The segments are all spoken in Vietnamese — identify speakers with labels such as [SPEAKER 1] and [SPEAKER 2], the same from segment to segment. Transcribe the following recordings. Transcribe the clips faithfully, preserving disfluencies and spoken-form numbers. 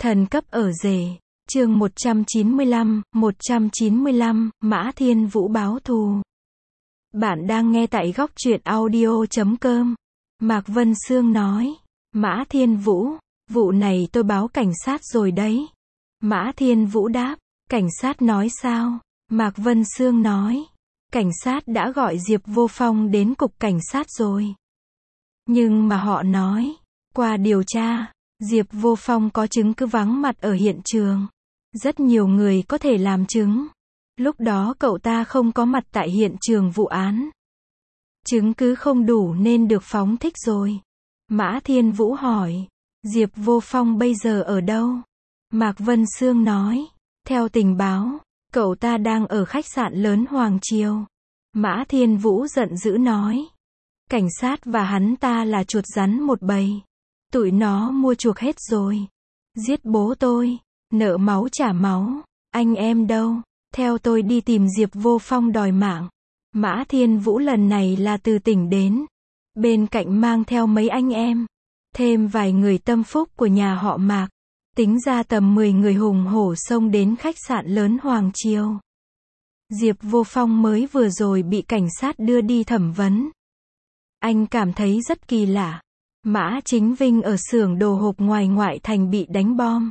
[SPEAKER 1] Thần cấp ở rể. Chương một trăm chín mươi lăm, một trăm chín mươi lăm, Mã Thiên Vũ báo thù. Bạn đang nghe tại góc truyện audio chấm com. Mạc Vân Sương nói. Mã Thiên Vũ, vụ này tôi báo cảnh sát rồi đấy. Mã Thiên Vũ đáp. Cảnh sát nói sao? Mạc Vân Sương nói. Cảnh sát đã gọi Diệp Vô Phong đến cục cảnh sát rồi. Nhưng mà họ nói, qua điều tra, Diệp Vô Phong có chứng cứ vắng mặt ở hiện trường. Rất nhiều người có thể làm chứng. Lúc đó cậu ta không có mặt tại hiện trường vụ án. Chứng cứ không đủ nên được phóng thích rồi. Mã Thiên Vũ hỏi, Diệp Vô Phong bây giờ ở đâu? Mạc Vân Sương nói, theo tình báo, cậu ta đang ở khách sạn lớn Hoàng Triều. Mã Thiên Vũ giận dữ nói, cảnh sát và hắn ta là chuột rắn một bầy. Tụi nó mua chuộc hết rồi. Giết bố tôi, nợ máu trả máu. Anh em đâu? Theo tôi đi tìm Diệp Vô Phong đòi mạng. Mã Thiên Vũ lần này là từ tỉnh đến. Bên cạnh mang theo mấy anh em. Thêm vài người tâm phúc của nhà họ Mạc. Tính ra tầm mười người hùng hổ xông đến khách sạn lớn Hoàng Triều. Diệp Vô Phong mới vừa rồi bị cảnh sát đưa đi thẩm vấn. Anh cảm thấy rất kỳ lạ. Mã Chính Vinh ở xưởng đồ hộp ngoài ngoại thành bị đánh bom.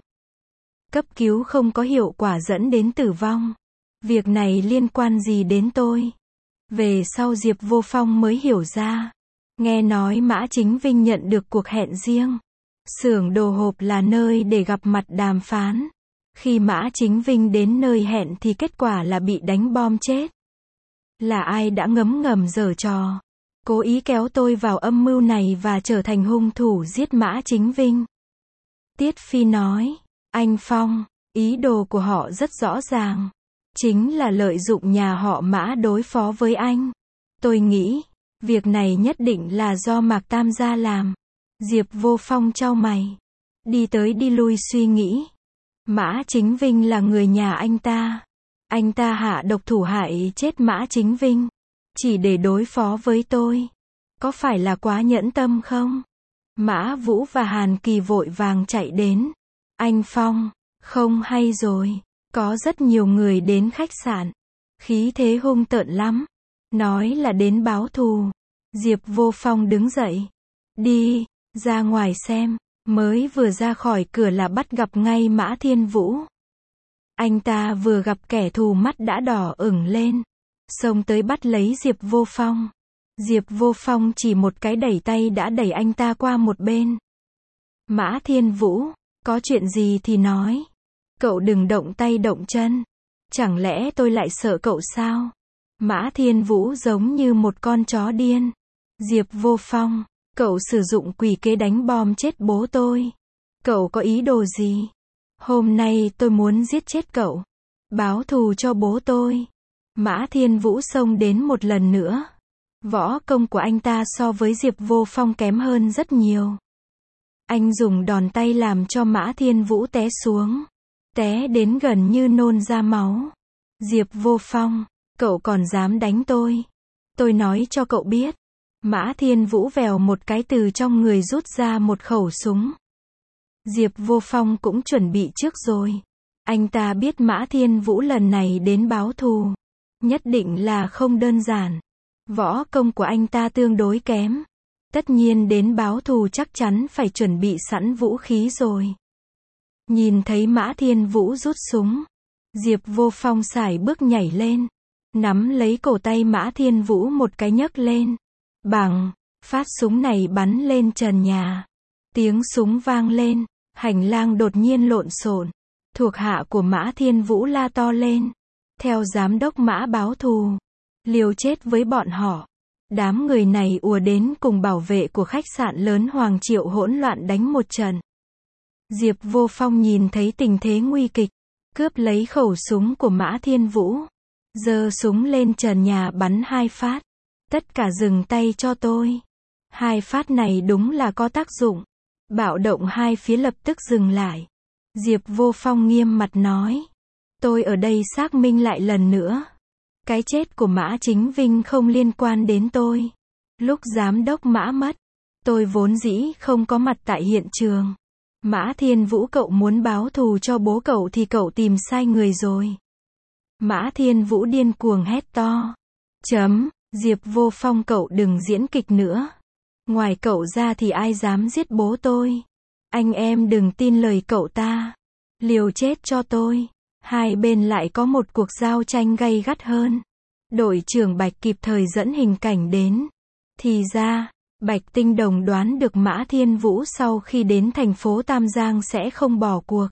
[SPEAKER 1] Cấp cứu không có hiệu quả dẫn đến tử vong. Việc này liên quan gì đến tôi? Về sau Diệp Vô Phong mới hiểu ra. Nghe nói Mã Chính Vinh nhận được cuộc hẹn riêng. Xưởng đồ hộp là nơi để gặp mặt đàm phán. Khi Mã Chính Vinh đến nơi hẹn thì kết quả là bị đánh bom chết. Là ai đã ngấm ngầm giở trò? Cố ý kéo tôi vào âm mưu này và trở thành hung thủ giết Mã Chính Vinh. Tiết Phi nói, anh Phong, ý đồ của họ rất rõ ràng. Chính là lợi dụng nhà họ Mã đối phó với anh. Tôi nghĩ, việc này nhất định là do Mạc Tam gia làm. Diệp Vô Phong chau mày. Đi tới đi lui suy nghĩ. Mã Chính Vinh là người nhà anh ta. Anh ta hạ độc thủ hại chết Mã Chính Vinh. Chỉ để đối phó với tôi. Có phải là quá nhẫn tâm không? Mã Vũ và Hàn Kỳ vội vàng chạy đến. Anh Phong, không hay rồi. Có rất nhiều người đến khách sạn. Khí thế hung tợn lắm. Nói là đến báo thù. Diệp Vô Phong đứng dậy. Đi, ra ngoài xem. Mới vừa ra khỏi cửa là bắt gặp ngay Mã Thiên Vũ. Anh ta vừa gặp kẻ thù mắt đã đỏ ửng lên. Xông tới bắt lấy Diệp Vô Phong. Diệp Vô Phong chỉ một cái đẩy tay đã đẩy anh ta qua một bên. Mã Thiên Vũ, có chuyện gì thì nói. Cậu đừng động tay động chân. Chẳng lẽ tôi lại sợ cậu sao? Mã Thiên Vũ giống như một con chó điên. Diệp Vô Phong, cậu sử dụng quỷ kế đánh bom chết bố tôi. Cậu có ý đồ gì? Hôm nay tôi muốn giết chết cậu. Báo thù cho bố tôi. Mã Thiên Vũ xông đến một lần nữa. Võ công của anh ta so với Diệp Vô Phong kém hơn rất nhiều. Anh dùng đòn tay làm cho Mã Thiên Vũ té xuống. Té đến gần như nôn ra máu. Diệp Vô Phong, cậu còn dám đánh tôi. Tôi nói cho cậu biết. Mã Thiên Vũ vèo một cái từ trong người rút ra một khẩu súng. Diệp Vô Phong cũng chuẩn bị trước rồi. Anh ta biết Mã Thiên Vũ lần này đến báo thù. Nhất định là không đơn giản. Võ công của anh ta tương đối kém. Tất nhiên đến báo thù chắc chắn phải chuẩn bị sẵn vũ khí rồi. Nhìn thấy Mã Thiên Vũ rút súng. Diệp Vô Phong sải bước nhảy lên. Nắm lấy cổ tay Mã Thiên Vũ một cái nhấc lên. Bằng, phát súng này bắn lên trần nhà. Tiếng súng vang lên. Hành lang đột nhiên lộn xộn. Thuộc hạ của Mã Thiên Vũ la to lên. Theo giám đốc Mã báo thù. Liều chết với bọn họ. Đám người này ùa đến cùng bảo vệ của khách sạn lớn Hoàng Triệu hỗn loạn đánh một trận. Diệp Vô Phong nhìn thấy tình thế nguy kịch. Cướp lấy khẩu súng của Mã Thiên Vũ. Giơ súng lên trần nhà bắn hai phát. Tất cả dừng tay cho tôi. Hai phát này đúng là có tác dụng. Bạo động hai phía lập tức dừng lại. Diệp Vô Phong nghiêm mặt nói. Tôi ở đây xác minh lại lần nữa. Cái chết của Mã Chính Vinh không liên quan đến tôi. Lúc giám đốc Mã mất, tôi vốn dĩ không có mặt tại hiện trường. Mã Thiên Vũ, cậu muốn báo thù cho bố cậu thì cậu tìm sai người rồi. Mã Thiên Vũ điên cuồng hét to. Chấm, Diệp Vô Phong, cậu đừng diễn kịch nữa. Ngoài cậu ra thì ai dám giết bố tôi? Anh em đừng tin lời cậu ta. Liều chết cho tôi. Hai bên lại có một cuộc giao tranh gay gắt hơn. Đội trưởng Bạch kịp thời dẫn hình cảnh đến. Thì ra, Bạch Tinh Đồng đoán được Mã Thiên Vũ sau khi đến thành phố Tam Giang sẽ không bỏ cuộc.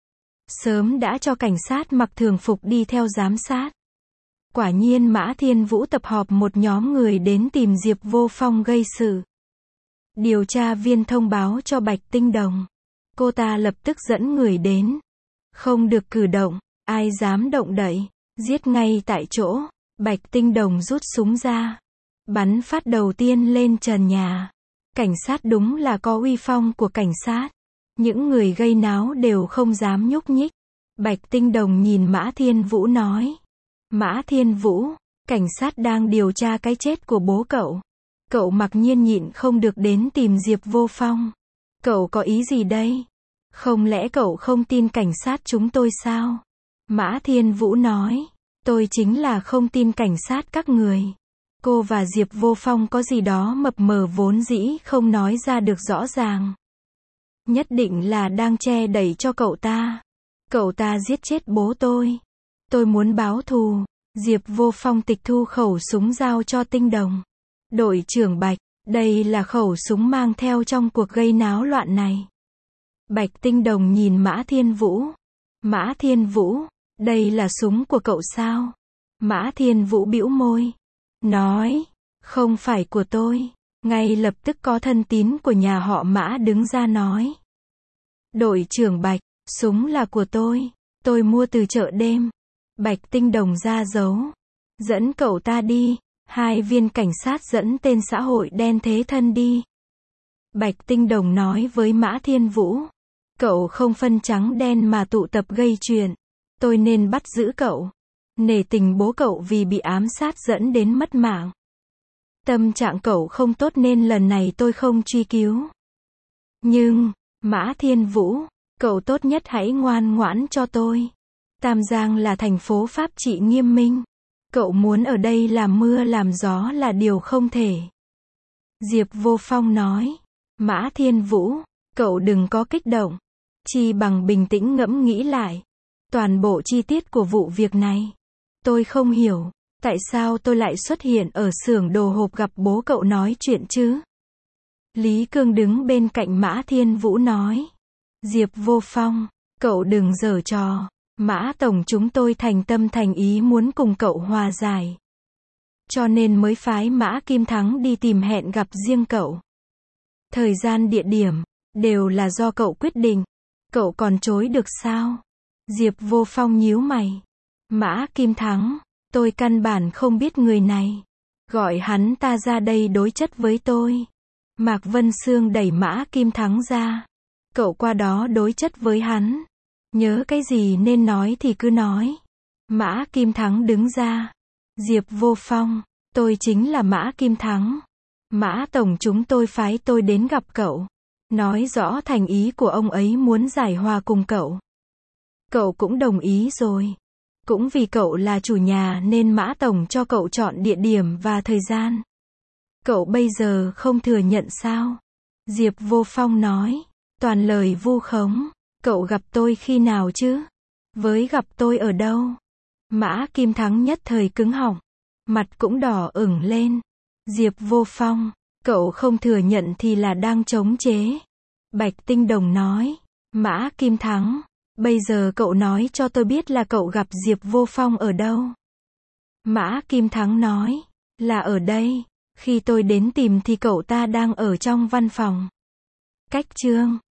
[SPEAKER 1] Sớm đã cho cảnh sát mặc thường phục đi theo giám sát. Quả nhiên Mã Thiên Vũ tập họp một nhóm người đến tìm Diệp Vô Phong gây sự. Điều tra viên thông báo cho Bạch Tinh Đồng. Cô ta lập tức dẫn người đến. Không được cử động, ai dám động đậy, giết ngay tại chỗ. Bạch Tinh Đồng rút súng ra, bắn phát đầu tiên lên trần nhà. Cảnh sát đúng là có uy phong của cảnh sát. Những người gây náo đều không dám nhúc nhích. Bạch Tinh Đồng nhìn Mã Thiên Vũ nói. Mã Thiên Vũ, cảnh sát đang điều tra cái chết của bố cậu. Cậu mặc nhiên nhịn không được đến tìm Diệp Vô Phong. Cậu có ý gì đây? Không lẽ cậu không tin cảnh sát chúng tôi sao? Mã Thiên Vũ nói. Tôi chính là không tin cảnh sát các người. Cô và Diệp Vô Phong có gì đó mập mờ vốn dĩ không nói ra được rõ ràng. Nhất định là đang che đậy cho cậu ta. Cậu ta giết chết bố tôi. Tôi muốn báo thù. Diệp Vô Phong tịch thu khẩu súng giao cho Tinh Đồng. Đội trưởng Bạch, đây là khẩu súng mang theo trong cuộc gây náo loạn này. Bạch Tinh Đồng nhìn Mã Thiên Vũ. Mã Thiên Vũ, đây là súng của cậu sao? Mã Thiên Vũ bĩu môi. Nói, không phải của tôi. Ngay lập tức có thân tín của nhà họ Mã đứng ra nói. Đội trưởng Bạch, súng là của tôi. Tôi mua từ chợ đêm. Bạch Tinh Đồng ra dấu. Dẫn cậu ta đi. Hai viên cảnh sát dẫn tên xã hội đen thế thân đi. Bạch Tinh Đồng nói với Mã Thiên Vũ. Cậu không phân trắng đen mà tụ tập gây chuyện. Tôi nên bắt giữ cậu. Nể tình bố cậu vì bị ám sát dẫn đến mất mạng. Tâm trạng cậu không tốt nên lần này tôi không truy cứu. Nhưng, Mã Thiên Vũ, cậu tốt nhất hãy ngoan ngoãn cho tôi. Tam Giang là thành phố pháp trị nghiêm minh. Cậu muốn ở đây làm mưa làm gió là điều không thể. Diệp Vô Phong nói. Mã Thiên Vũ, cậu đừng có kích động. Chi bằng bình tĩnh ngẫm nghĩ lại. Toàn bộ chi tiết của vụ việc này. Tôi không hiểu, tại sao tôi lại xuất hiện ở xưởng đồ hộp gặp bố cậu nói chuyện chứ? Lý Cương đứng bên cạnh Mã Thiên Vũ nói. Diệp Vô Phong, cậu đừng giở trò. Mã Tổng chúng tôi thành tâm thành ý muốn cùng cậu hòa giải. Cho nên mới phái Mã Kim Thắng đi tìm hẹn gặp riêng cậu. Thời gian địa điểm, đều là do cậu quyết định. Cậu còn chối được sao? Diệp Vô Phong nhíu mày. Mã Kim Thắng, tôi căn bản không biết người này. Gọi hắn ta ra đây đối chất với tôi. Mạc Vân Sương đẩy Mã Kim Thắng ra. Cậu qua đó đối chất với hắn. Nhớ cái gì nên nói thì cứ nói. Mã Kim Thắng đứng ra. Diệp Vô Phong, tôi chính là Mã Kim Thắng. Mã Tổng chúng tôi phái tôi đến gặp cậu. Nói rõ thành ý của ông ấy muốn giải hòa cùng cậu. Cậu cũng đồng ý rồi. Cũng vì cậu là chủ nhà nên Mã Tổng cho cậu chọn địa điểm và thời gian. Cậu bây giờ không thừa nhận sao? Diệp Vô Phong nói. Toàn lời vu khống. Cậu gặp tôi khi nào chứ? Với gặp tôi ở đâu? Mã Kim Thắng nhất thời cứng họng. Mặt cũng đỏ ửng lên. Diệp Vô Phong, cậu không thừa nhận thì là đang chống chế. Bạch Tinh Đồng nói. Mã Kim Thắng, bây giờ cậu nói cho tôi biết là cậu gặp Diệp Vô Phong ở đâu? Mã Kim Thắng nói. Là ở đây. Khi tôi đến tìm thì cậu ta đang ở trong văn phòng. Cách chương